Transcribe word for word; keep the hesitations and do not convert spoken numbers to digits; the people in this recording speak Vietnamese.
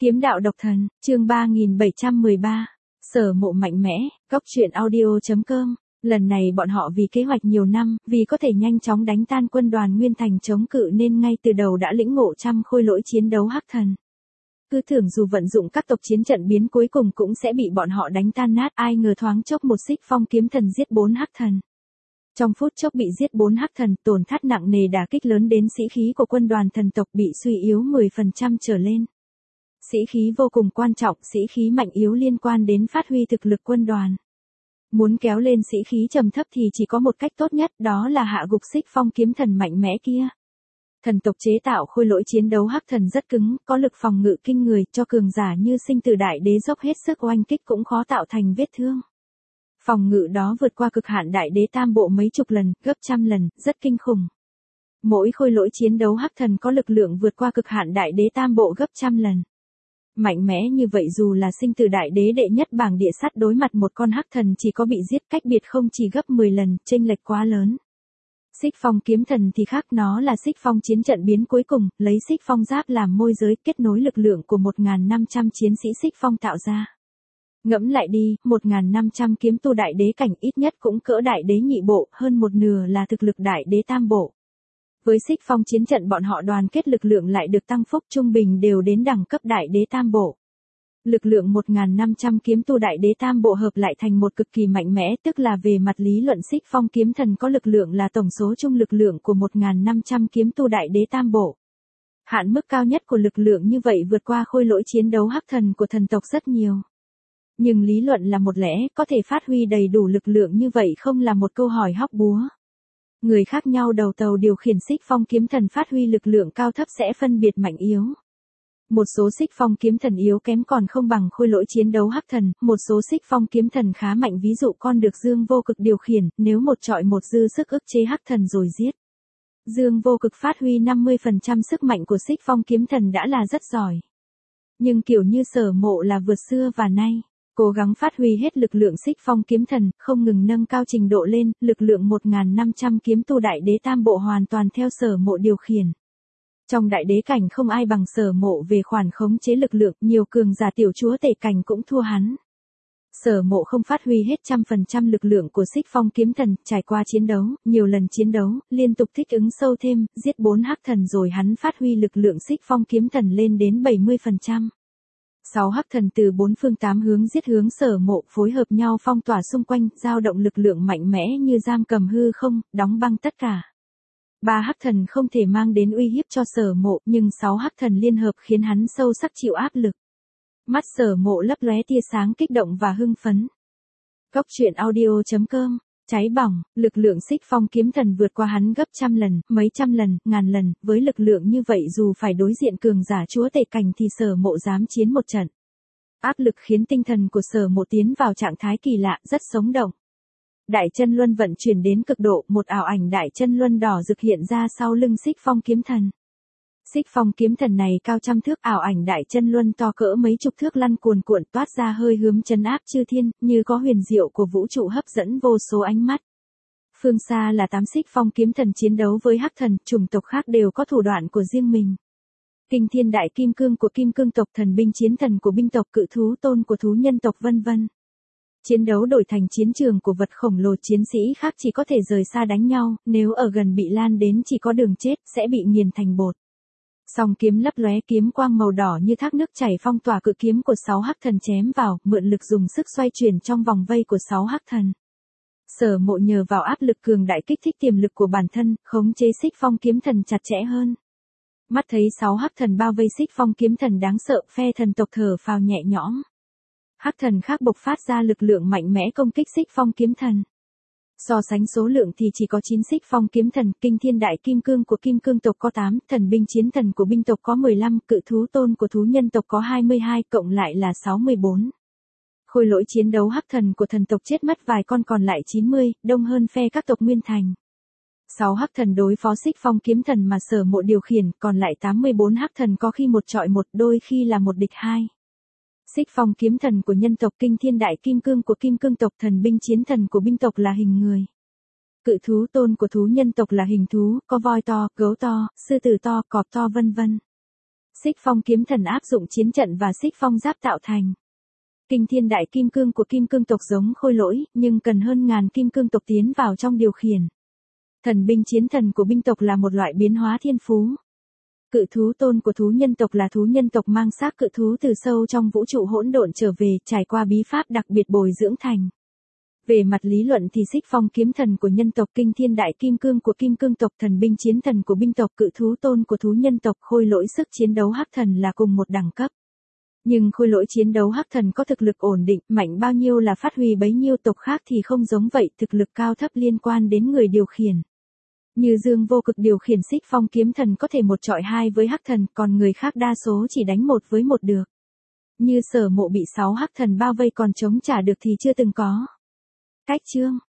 Kiếm đạo độc thần, chương ba nghìn bảy trăm mười ba. Sở Mộ mạnh mẽ, góc truyện audio chấm com. Lần này bọn họ vì kế hoạch nhiều năm, vì có thể nhanh chóng đánh tan quân đoàn Nguyên Thành chống cự nên ngay từ đầu đã lĩnh ngộ trăm khôi lỗi chiến đấu hắc thần. Cứ tưởng dù vận dụng các tộc chiến trận biến cuối cùng cũng sẽ bị bọn họ đánh tan nát, ai ngờ thoáng chốc một xích phong kiếm thần giết bốn hắc thần. Trong phút chốc bị giết bốn hắc thần, tổn thất nặng nề, đả kích lớn đến sĩ khí của quân đoàn thần tộc bị suy yếu mười phần trăm trở lên. Sĩ khí vô cùng quan trọng, sĩ khí mạnh yếu liên quan đến phát huy thực lực quân đoàn. Muốn kéo lên sĩ khí trầm thấp thì chỉ có một cách tốt nhất, đó là hạ gục xích phong kiếm thần mạnh mẽ kia. Thần tộc chế tạo khôi lỗi chiến đấu hắc thần rất cứng, có lực phòng ngự kinh người, cho cường giả như sinh tử đại đế dốc hết sức oanh kích cũng khó tạo thành vết thương. Phòng ngự đó vượt qua cực hạn đại đế tam bộ mấy chục lần, gấp trăm lần, rất kinh khủng. Mỗi khôi lỗi chiến đấu hắc thần có lực lượng vượt qua cực hạn đại đế tam bộ gấp trăm lần. Mạnh mẽ như vậy dù là sinh tử đại đế đệ nhất bảng địa sắt đối mặt một con hắc thần chỉ có bị giết cách biệt không chỉ gấp mười lần, chênh lệch quá lớn. Xích phong kiếm thần thì khác, nó là xích phong chiến trận biến cuối cùng, lấy xích phong giáp làm môi giới kết nối lực lượng của một nghìn năm trăm chiến sĩ xích phong tạo ra. Ngẫm lại đi, một nghìn năm trăm kiếm tu đại đế cảnh ít nhất cũng cỡ đại đế nhị bộ, hơn một nửa là thực lực đại đế tam bộ. Với xích phong chiến trận bọn họ đoàn kết lực lượng lại được tăng phúc trung bình đều đến đẳng cấp đại đế tam bộ. Lực lượng một nghìn năm trăm kiếm tu đại đế tam bộ hợp lại thành một cực kỳ mạnh mẽ, tức là về mặt lý luận xích phong kiếm thần có lực lượng là tổng số chung lực lượng của một nghìn năm trăm kiếm tu đại đế tam bộ. Hạn mức cao nhất của lực lượng như vậy vượt qua khôi lỗi chiến đấu hắc thần của thần tộc rất nhiều. Nhưng lý luận là một lẽ, có thể phát huy đầy đủ lực lượng như vậy không là một câu hỏi hóc búa. Người khác nhau đầu tàu điều khiển xích phong kiếm thần phát huy lực lượng cao thấp sẽ phân biệt mạnh yếu. Một số xích phong kiếm thần yếu kém còn không bằng khôi lỗi chiến đấu hắc thần, một số xích phong kiếm thần khá mạnh, ví dụ con được Dương Vô Cực điều khiển, nếu một trọi một dư sức ức chế hắc thần rồi giết. Dương Vô Cực phát huy năm mươi phần trăm sức mạnh của xích phong kiếm thần đã là rất giỏi. Nhưng kiểu như Sở Mộ là vượt xưa và nay. Cố gắng phát huy hết lực lượng xích phong kiếm thần, không ngừng nâng cao trình độ lên, lực lượng một nghìn năm trăm kiếm tu đại đế tam bộ hoàn toàn theo Sở Mộ điều khiển. Trong đại đế cảnh không ai bằng Sở Mộ về khoản khống chế lực lượng, nhiều cường giả tiểu chúa tể cảnh cũng thua hắn. Sở Mộ không phát huy hết trăm phần trăm lực lượng của xích phong kiếm thần, trải qua chiến đấu, nhiều lần chiến đấu, liên tục thích ứng sâu thêm, giết bốn hắc thần rồi hắn phát huy lực lượng xích phong kiếm thần lên đến bảy mươi phần trăm. Sáu hắc thần từ bốn phương tám hướng giết hướng Sở Mộ, phối hợp nhau phong tỏa xung quanh, dao động lực lượng mạnh mẽ như giam cầm hư không, đóng băng tất cả. Ba hắc thần không thể mang đến uy hiếp cho Sở Mộ, nhưng sáu hắc thần liên hợp khiến hắn sâu sắc chịu áp lực. Mắt Sở Mộ lấp lóe tia sáng kích động và hưng phấn. Góc truyện audio chấm com. Cháy bỏng, lực lượng xích phong kiếm thần vượt qua hắn gấp trăm lần, mấy trăm lần, ngàn lần, với lực lượng như vậy dù phải đối diện cường giả chúa tể cảnh thì Sở Mộ dám chiến một trận. Áp lực khiến tinh thần của Sở Mộ tiến vào trạng thái kỳ lạ, rất sống động. Đại chân luân vận chuyển đến cực độ, một ảo ảnh đại chân luân đỏ rực hiện ra sau lưng xích phong kiếm thần. Xích phong kiếm thần này cao trăm thước, ảo ảnh đại chân luân to cỡ mấy chục thước lăn cuồn cuộn toát ra hơi hướng trấn áp chư thiên, như có huyền diệu của vũ trụ hấp dẫn vô số ánh mắt. Phương xa là tám xích phong kiếm thần chiến đấu với hắc thần, chủng tộc khác đều có thủ đoạn của riêng mình. Kinh thiên đại kim cương của kim cương tộc, thần binh chiến thần của binh tộc, cự thú tôn của thú nhân tộc vân vân. Chiến đấu đổi thành chiến trường của vật khổng lồ, chiến sĩ khác chỉ có thể rời xa đánh nhau, nếu ở gần bị lan đến chỉ có đường chết, sẽ bị nghiền thành bột. Song kiếm lấp lóe, kiếm quang màu đỏ như thác nước chảy phong tỏa cự kiếm của sáu hắc thần chém vào, mượn lực dùng sức xoay chuyển trong vòng vây của sáu hắc thần. Sở Mộ nhờ vào áp lực cường đại kích thích tiềm lực của bản thân, khống chế xích phong kiếm thần chặt chẽ hơn. Mắt thấy sáu hắc thần bao vây xích phong kiếm thần đáng sợ, phe thần tộc thở phào nhẹ nhõm. Hắc thần khác bộc phát ra lực lượng mạnh mẽ công kích xích phong kiếm thần. So sánh số lượng thì chỉ có chín xích phong kiếm thần, kinh thiên đại kim cương của kim cương tộc có tám, thần binh chiến thần của binh tộc có mười lăm, cự thú tôn của thú nhân tộc có hai mươi hai, cộng lại là sáu mươi bốn. Khôi lỗi chiến đấu hắc thần của thần tộc chết mất vài con còn lại chín mươi, đông hơn phe các tộc Nguyên Thành. sáu hắc thần đối phó xích phong kiếm thần mà Sở Mộ điều khiển, còn lại tám mươi bốn hắc thần có khi một trọi một, đôi khi là một địch hai. Xích phong kiếm thần của nhân tộc, kinh thiên đại kim cương của kim cương tộc, thần binh chiến thần của binh tộc là hình người. Cự thú tôn của thú nhân tộc là hình thú, có voi to, gấu to, sư tử to, cọp to vân vân. Xích phong kiếm thần áp dụng chiến trận và xích phong giáp tạo thành. Kinh thiên đại kim cương của kim cương tộc giống khôi lỗi, nhưng cần hơn ngàn kim cương tộc tiến vào trong điều khiển. Thần binh chiến thần của binh tộc là một loại biến hóa thiên phú. Cự thú tôn của thú nhân tộc là thú nhân tộc mang xác cự thú từ sâu trong vũ trụ hỗn độn trở về, trải qua bí pháp đặc biệt bồi dưỡng thành. Về mặt lý luận thì xích phong kiếm thần của nhân tộc, kinh thiên đại kim cương của kim cương tộc, thần binh chiến thần của binh tộc, cự thú tôn của thú nhân tộc, khôi lỗi sức chiến đấu hắc thần là cùng một đẳng cấp. Nhưng khôi lỗi chiến đấu hắc thần có thực lực ổn định, mạnh bao nhiêu là phát huy bấy nhiêu, tộc khác thì không giống vậy, thực lực cao thấp liên quan đến người điều khiển. Như Dương Vô Cực điều khiển xích phong kiếm thần có thể một chọi hai với hắc thần, còn người khác đa số chỉ đánh một với một được. Như Sở Mộ bị sáu hắc thần bao vây còn chống trả được thì chưa từng có. Cách chương